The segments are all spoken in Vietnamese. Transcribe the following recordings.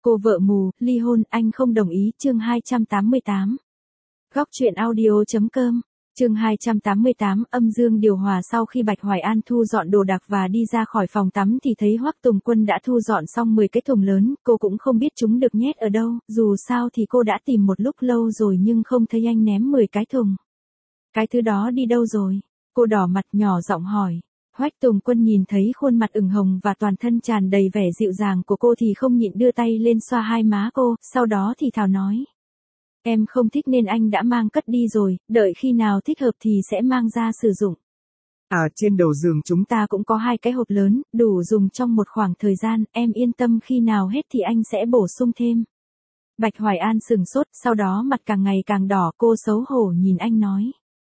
Cô vợ mù, ly hôn, anh không đồng ý, chương 288. Góc truyện audio.com, chương 288, âm dương điều hòa. Sau khi Bạch Hoài An thu dọn đồ đạc và đi ra khỏi phòng tắm thì thấy Hoắc Tùng Quân đã thu dọn xong 10 cái thùng lớn, cô cũng không biết chúng được nhét ở đâu, dù sao thì cô đã tìm một lúc lâu rồi nhưng không thấy anh ném 10 cái thùng. Cái thứ đó đi đâu rồi? Cô đỏ mặt nhỏ giọng hỏi. Hoắc Tùng Quân nhìn thấy khuôn mặt ửng hồng và toàn thân tràn đầy vẻ dịu dàng của cô thì không nhịn đưa tay lên xoa hai má cô, sau đó thì thào nói. Em không thích nên anh đã mang cất đi rồi, đợi khi nào thích hợp thì sẽ mang ra sử dụng. Trên đầu giường chúng ta cũng có 2 cái hộp lớn, đủ dùng trong một khoảng thời gian, em yên tâm khi nào hết thì anh sẽ bổ sung thêm. Bạch Hoài An sừng sốt, sau đó mặt càng ngày càng đỏ, cô xấu hổ nhìn anh nói.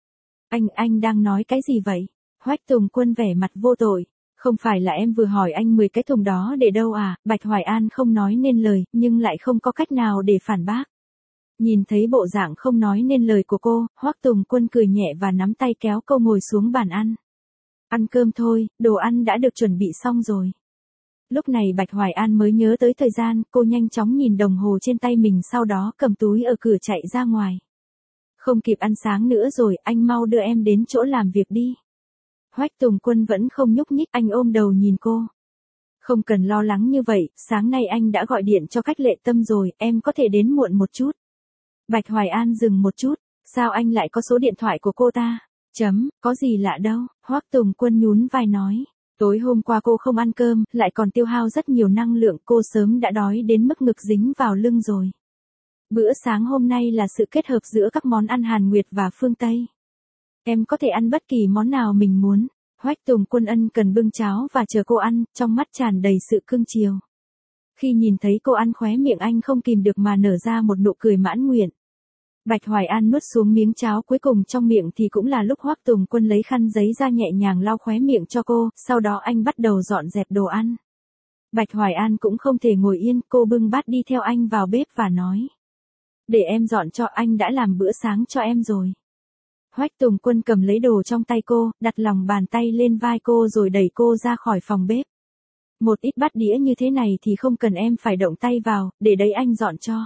Anh đang nói cái gì vậy? Hoắc Tùng Quân vẻ mặt vô tội. Không phải là em vừa hỏi anh 10 cái thùng đó để đâu à? Bạch Hoài An không nói nên lời, nhưng lại không có cách nào để phản bác. Nhìn thấy bộ dạng không nói nên lời của cô, Hoắc Tùng Quân cười nhẹ và nắm tay kéo cô ngồi xuống bàn ăn. Ăn cơm thôi, đồ ăn đã được chuẩn bị xong rồi. Lúc này Bạch Hoài An mới nhớ tới thời gian, cô nhanh chóng nhìn đồng hồ trên tay mình, sau đó cầm túi ở cửa chạy ra ngoài. Không kịp ăn sáng nữa rồi, anh mau đưa em đến chỗ làm việc đi. Hoắc Tùng Quân vẫn không nhúc nhích, anh ôm đầu nhìn cô. Không cần lo lắng như vậy, sáng nay anh đã gọi điện cho Cách Lệ Tâm rồi, em có thể đến muộn một chút. Bạch Hoài An dừng một chút, sao anh lại có số điện thoại của cô ta? Có gì lạ đâu, Hoắc Tùng Quân nhún vai nói. Tối hôm qua cô không ăn cơm, lại còn tiêu hao rất nhiều năng lượng, cô sớm đã đói đến mức ngực dính vào lưng rồi. Bữa sáng hôm nay là sự kết hợp giữa các món ăn Hàn Nguyệt và phương Tây. Em có thể ăn bất kỳ món nào mình muốn. Hoắc Tùng Quân ân cần bưng cháo và chờ cô ăn, trong mắt tràn đầy sự cưng chiều. Khi nhìn thấy cô ăn, khóe miệng anh không kìm được mà nở ra một nụ cười mãn nguyện. Bạch Hoài An nuốt xuống miếng cháo cuối cùng trong miệng thì cũng là lúc Hoắc Tùng Quân lấy khăn giấy ra nhẹ nhàng lau khóe miệng cho cô, sau đó anh bắt đầu dọn dẹp đồ ăn. Bạch Hoài An cũng không thể ngồi yên, cô bưng bát đi theo anh vào bếp và nói. Để em dọn cho, anh đã làm bữa sáng cho em rồi. Hoắc Tùng Quân cầm lấy đồ trong tay cô, đặt lòng bàn tay lên vai cô rồi đẩy cô ra khỏi phòng bếp. Một ít bát đĩa như thế này thì không cần em phải động tay vào, để đấy anh dọn cho.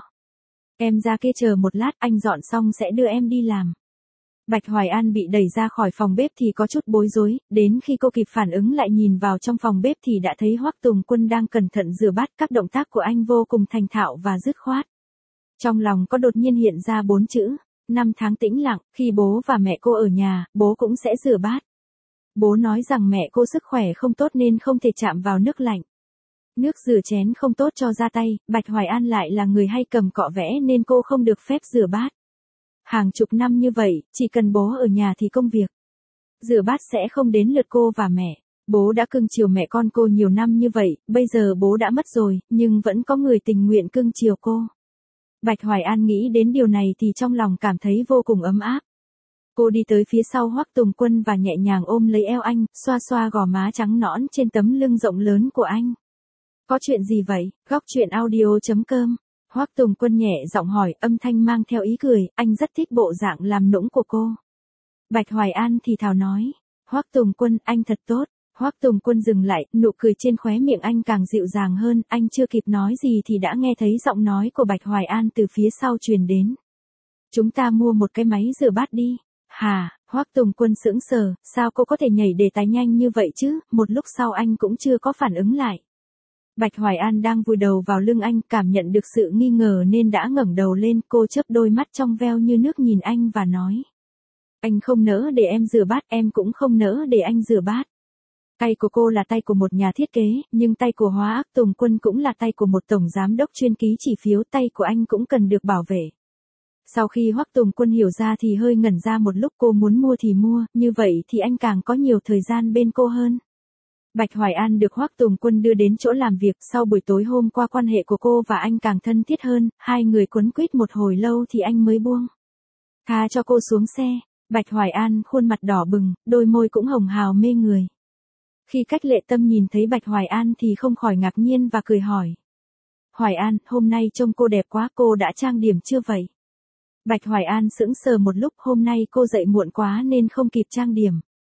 Em ra kia chờ một lát, anh dọn xong sẽ đưa em đi làm. Bạch Hoài An bị đẩy ra khỏi phòng bếp thì có chút bối rối, đến khi cô kịp phản ứng lại nhìn vào trong phòng bếp thì đã thấy Hoắc Tùng Quân đang cẩn thận rửa bát, các động tác của anh vô cùng thành thạo và dứt khoát. Trong lòng có đột nhiên hiện ra 4 chữ. 5 tháng tĩnh lặng, khi bố và mẹ cô ở nhà, bố cũng sẽ rửa bát. Bố nói rằng mẹ cô sức khỏe không tốt nên không thể chạm vào nước lạnh. Nước rửa chén không tốt cho da tay, Bạch Hoài An lại là người hay cầm cọ vẽ nên cô không được phép rửa bát. Hàng chục năm như vậy, chỉ cần bố ở nhà thì công việc rửa bát sẽ không đến lượt cô và mẹ. Bố đã cưng chiều mẹ con cô nhiều năm như vậy, bây giờ bố đã mất rồi, nhưng vẫn có người tình nguyện cưng chiều cô. Bạch Hoài An nghĩ đến điều này thì trong lòng cảm thấy vô cùng ấm áp. Cô đi tới phía sau Hoắc Tùng Quân và nhẹ nhàng ôm lấy eo anh, xoa xoa gò má trắng nõn trên tấm lưng rộng lớn của anh. Có chuyện gì vậy? Góc truyện audio.com. Hoắc Tùng Quân nhẹ giọng hỏi, âm thanh mang theo ý cười, anh rất thích bộ dạng làm nũng của cô. Bạch Hoài An thì thào nói. Hoắc Tùng Quân, anh thật tốt. Hoắc Tùng Quân dừng lại, nụ cười trên khóe miệng anh càng dịu dàng hơn, anh chưa kịp nói gì thì đã nghe thấy giọng nói của Bạch Hoài An từ phía sau truyền đến. Chúng ta mua một cái máy rửa bát đi. Hà, Hoắc Tùng Quân sững sờ, sao cô có thể nhảy đề tài nhanh như vậy chứ, một lúc sau anh cũng chưa có phản ứng lại. Bạch Hoài An đang vùi đầu vào lưng anh, cảm nhận được sự nghi ngờ nên đã ngẩng đầu lên, cô chớp đôi mắt trong veo như nước nhìn anh và nói. Anh không nỡ để em rửa bát, em cũng không nỡ để anh rửa bát. Tay của cô là tay của một nhà thiết kế, nhưng tay của Hoắc Tùng Quân cũng là tay của một tổng giám đốc chuyên ký chỉ phiếu, tay của anh cũng cần được bảo vệ. Sau khi Hoắc Tùng Quân hiểu ra thì hơi ngẩn ra một lúc, cô muốn mua thì mua, như vậy thì anh càng có nhiều thời gian bên cô hơn. Bạch Hoài An được Hoắc Tùng Quân đưa đến chỗ làm việc, sau buổi tối hôm qua quan hệ của cô và anh càng thân thiết hơn, hai người quấn quýt một hồi lâu thì anh mới buông tha cho cô xuống xe. Bạch Hoài An khuôn mặt đỏ bừng, đôi môi cũng hồng hào mê người. Khi Cách Lệ Tâm nhìn thấy Bạch Hoài An thì không khỏi ngạc nhiên và cười hỏi. Hoài An, hôm nay trông cô đẹp quá, cô đã trang điểm chưa vậy? Bạch Hoài An sững sờ một lúc, hôm nay cô dậy muộn quá nên không kịp trang điểm.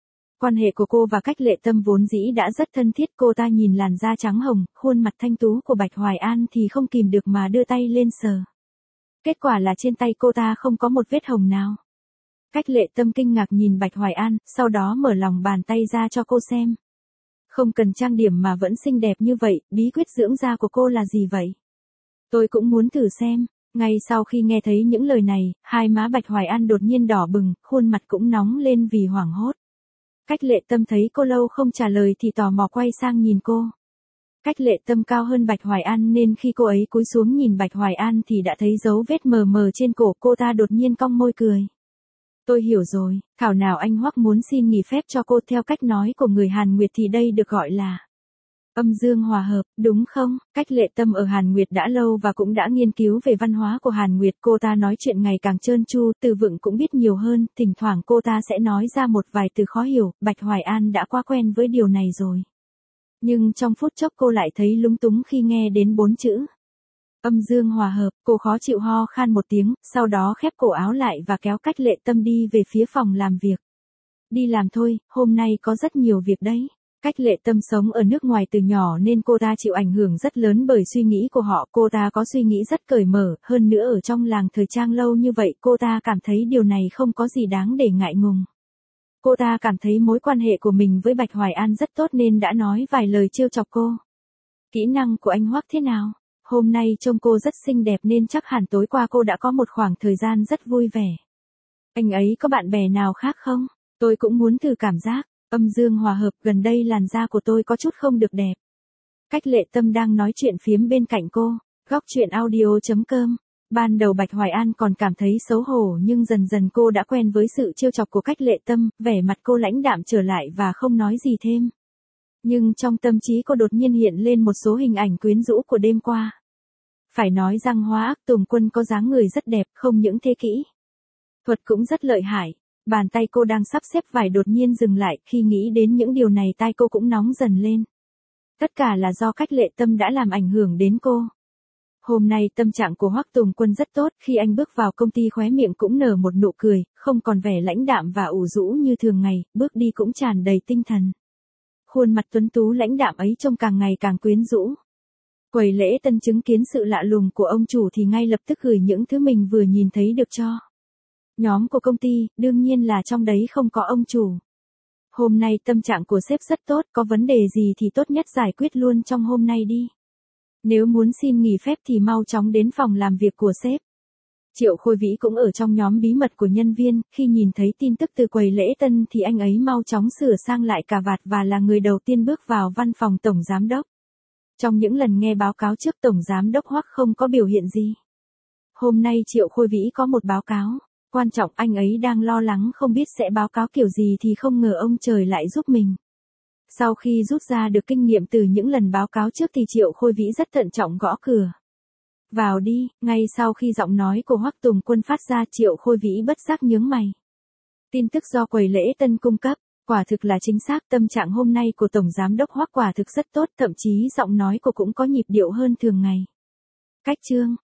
Quan hệ của cô và Cách Lệ Tâm vốn dĩ đã rất thân thiết, cô ta nhìn làn da trắng hồng, khuôn mặt thanh tú của Bạch Hoài An thì không kìm được mà đưa tay lên sờ. Kết quả là trên tay cô ta không có một vết hồng nào. Cách Lệ Tâm kinh ngạc nhìn Bạch Hoài An, sau đó mở lòng bàn tay ra cho cô xem. Không cần trang điểm mà vẫn xinh đẹp như vậy, bí quyết dưỡng da của cô là gì vậy? Tôi cũng muốn thử xem. Ngay sau khi nghe thấy những lời này, hai má Bạch Hoài An đột nhiên đỏ bừng, khuôn mặt cũng nóng lên vì hoảng hốt. Cách Lệ Tâm thấy cô lâu không trả lời thì tò mò quay sang nhìn cô. Cách Lệ Tâm cao hơn Bạch Hoài An nên khi cô ấy cúi xuống nhìn Bạch Hoài An thì đã thấy dấu vết mờ mờ trên cổ, cô ta đột nhiên cong môi cười. Tôi hiểu rồi, thảo nào anh Hoắc muốn xin nghỉ phép cho cô, theo cách nói của người Hàn Nguyệt thì đây được gọi là âm dương hòa hợp, đúng không? Cách Lệ Tâm ở Hàn Nguyệt đã lâu và cũng đã nghiên cứu về văn hóa của Hàn Nguyệt, cô ta nói chuyện ngày càng trơn tru, từ vựng cũng biết nhiều hơn, thỉnh thoảng cô ta sẽ nói ra một vài từ khó hiểu, Bạch Hoài An đã quá quen với điều này rồi. Nhưng trong phút chốc cô lại thấy lúng túng khi nghe đến 4 chữ. Âm dương hòa hợp, cô khó chịu ho khan một tiếng, sau đó khép cổ áo lại và kéo Cách Lệ Tâm đi về phía phòng làm việc. Đi làm thôi, hôm nay có rất nhiều việc đấy. Cách Lệ Tâm sống ở nước ngoài từ nhỏ nên cô ta chịu ảnh hưởng rất lớn bởi suy nghĩ của họ, cô ta có suy nghĩ rất cởi mở, hơn nữa ở trong làng thời trang lâu như vậy cô ta cảm thấy điều này không có gì đáng để ngại ngùng. Cô ta cảm thấy mối quan hệ của mình với Bạch Hoài An rất tốt nên đã nói vài lời trêu chọc cô. Kỹ năng của anh Hoắc thế nào? Hôm nay trông cô rất xinh đẹp nên chắc hẳn tối qua cô đã có một khoảng thời gian rất vui vẻ. Anh ấy có bạn bè nào khác không? Tôi cũng muốn thử cảm giác. Âm dương hòa hợp, gần đây làn da của tôi có chút không được đẹp. Cách Lệ Tâm đang nói chuyện phiếm bên cạnh cô. Góc truyện audio.com. Ban đầu Bạch Hoài An còn cảm thấy xấu hổ nhưng dần dần cô đã quen với sự trêu chọc của Cách Lệ Tâm, vẻ mặt cô lãnh đạm trở lại và không nói gì thêm. Nhưng trong tâm trí cô đột nhiên hiện lên một số hình ảnh quyến rũ của đêm qua. Phải nói rằng Hoa Ác Tùng Quân có dáng người rất đẹp, không những thế kỹ thuật cũng rất lợi hại. Bàn tay cô đang sắp xếp vải đột nhiên dừng lại, khi nghĩ đến những điều này tai cô cũng nóng dần lên. Tất cả là do Cách Lệ Tâm đã làm ảnh hưởng đến cô. Hôm nay tâm trạng của Hoắc Tùng Quân rất tốt, khi anh bước vào công ty khóe miệng cũng nở một nụ cười, không còn vẻ lãnh đạm và ủ rũ như thường ngày, bước đi cũng tràn đầy tinh thần. Khuôn mặt tuấn tú lãnh đạm ấy trông càng ngày càng quyến rũ. Quầy lễ tân chứng kiến sự lạ lùng của ông chủ thì ngay lập tức gửi những thứ mình vừa nhìn thấy được cho nhóm của công ty, đương nhiên là trong đấy không có ông chủ. Hôm nay tâm trạng của sếp rất tốt, có vấn đề gì thì tốt nhất giải quyết luôn trong hôm nay đi. Nếu muốn xin nghỉ phép thì mau chóng đến phòng làm việc của sếp. Triệu Khôi Vĩ cũng ở trong nhóm bí mật của nhân viên, khi nhìn thấy tin tức từ quầy lễ tân thì anh ấy mau chóng sửa sang lại cà vạt và là người đầu tiên bước vào văn phòng tổng giám đốc. Trong những lần nghe báo cáo trước, tổng giám đốc Hoắc không có biểu hiện gì. Hôm nay Triệu Khôi Vĩ có một báo cáo quan trọng, anh ấy đang lo lắng không biết sẽ báo cáo kiểu gì thì không ngờ ông trời lại giúp mình. Sau khi rút ra được kinh nghiệm từ những lần báo cáo trước thì Triệu Khôi Vĩ rất thận trọng gõ cửa. Vào đi, ngay sau khi giọng nói của Hoắc Tùng Quân phát ra, Triệu Khôi Vĩ bất giác nhướng mày. Tin tức do quầy lễ tân cung cấp, quả thực là chính xác, tâm trạng hôm nay của tổng giám đốc Hoắc quả thực rất tốt, thậm chí giọng nói của cũng có nhịp điệu hơn thường ngày. Cách chương